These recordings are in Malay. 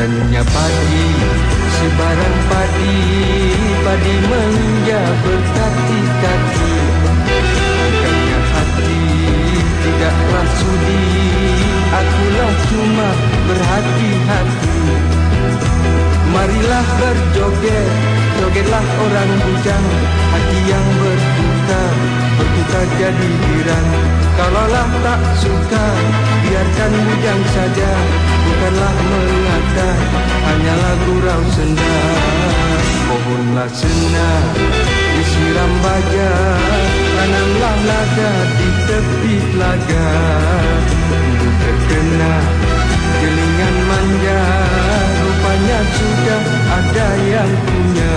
Indahnya padi, sebarang padi, padi menja berkaki-kaki. Bukannya hati, tidaklah sudi, akulah cuma berhati-hati. Marilah berjoget, jogetlah orang bujang, hati yang berduka, berduka jadi girang. Kalaulah tak suka, biarkan bujang saja, bukanlah mengata, hanyalah gurau senda. Pohonlah senang, disiram baja, tanamlah lada di tepi telaga. Untuk terkena jelingan manja, rupanya sudah ada yang punya.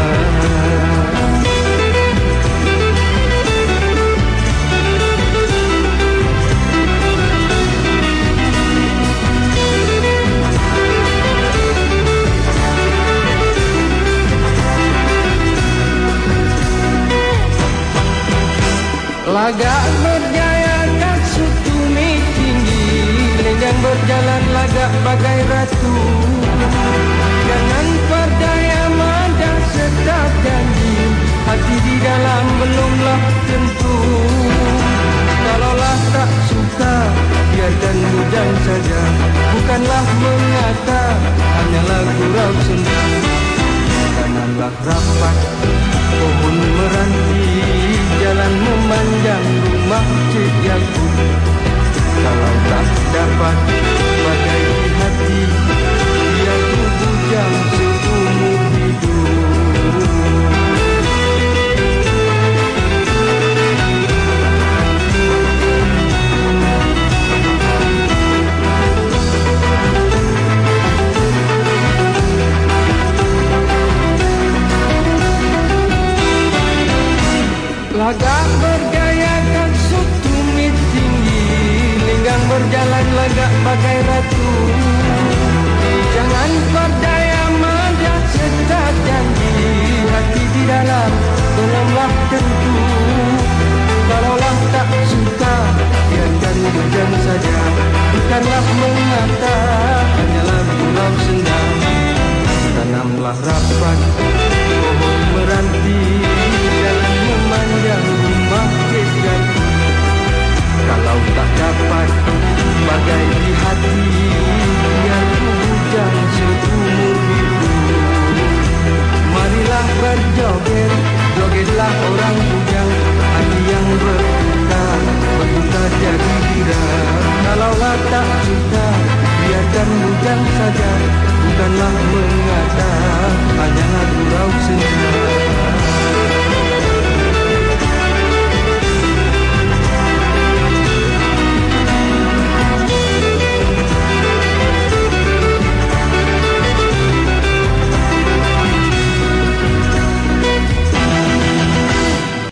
Lagak berjaya kasut tumit tinggi, lenggang berjalan lagak bagai ratu. Jangan perdaya mada sedap janji, hati di dalam belumlah tentu. Kalaulah tak suka, biarkan bujang saja, bukanlah mengata, hanyalah gurau senda. Tanamlah rapat pohon meranti, jalan memanjang rumah Cik Yakub. Kalau tak dapat bagai di hati, biar ku bujang seumur hidup. Lagak bergaya kasut tumit tinggi, lenggang berjalan lagak bagai ratu. Jangan perdaya mada sedap janji, hati di dalam belumlah tentu. Kalaulah tak suka, biarkan bujang saja, bukanlah mengata, hanyalah gurau senda. Tanamlah rapat pohon meranti, jalan memanjang rumah Cik Yakub. Kalau tak dapat bagai di hati, biar ku bujang seumur hidup. Marilah berjoget, jogetlah orang bujang, hati yang berduka, berduka jadi girang. Kalaulah tak suka, biarkan bujang saja, bukanlah mengata, hanyalah gurau senda.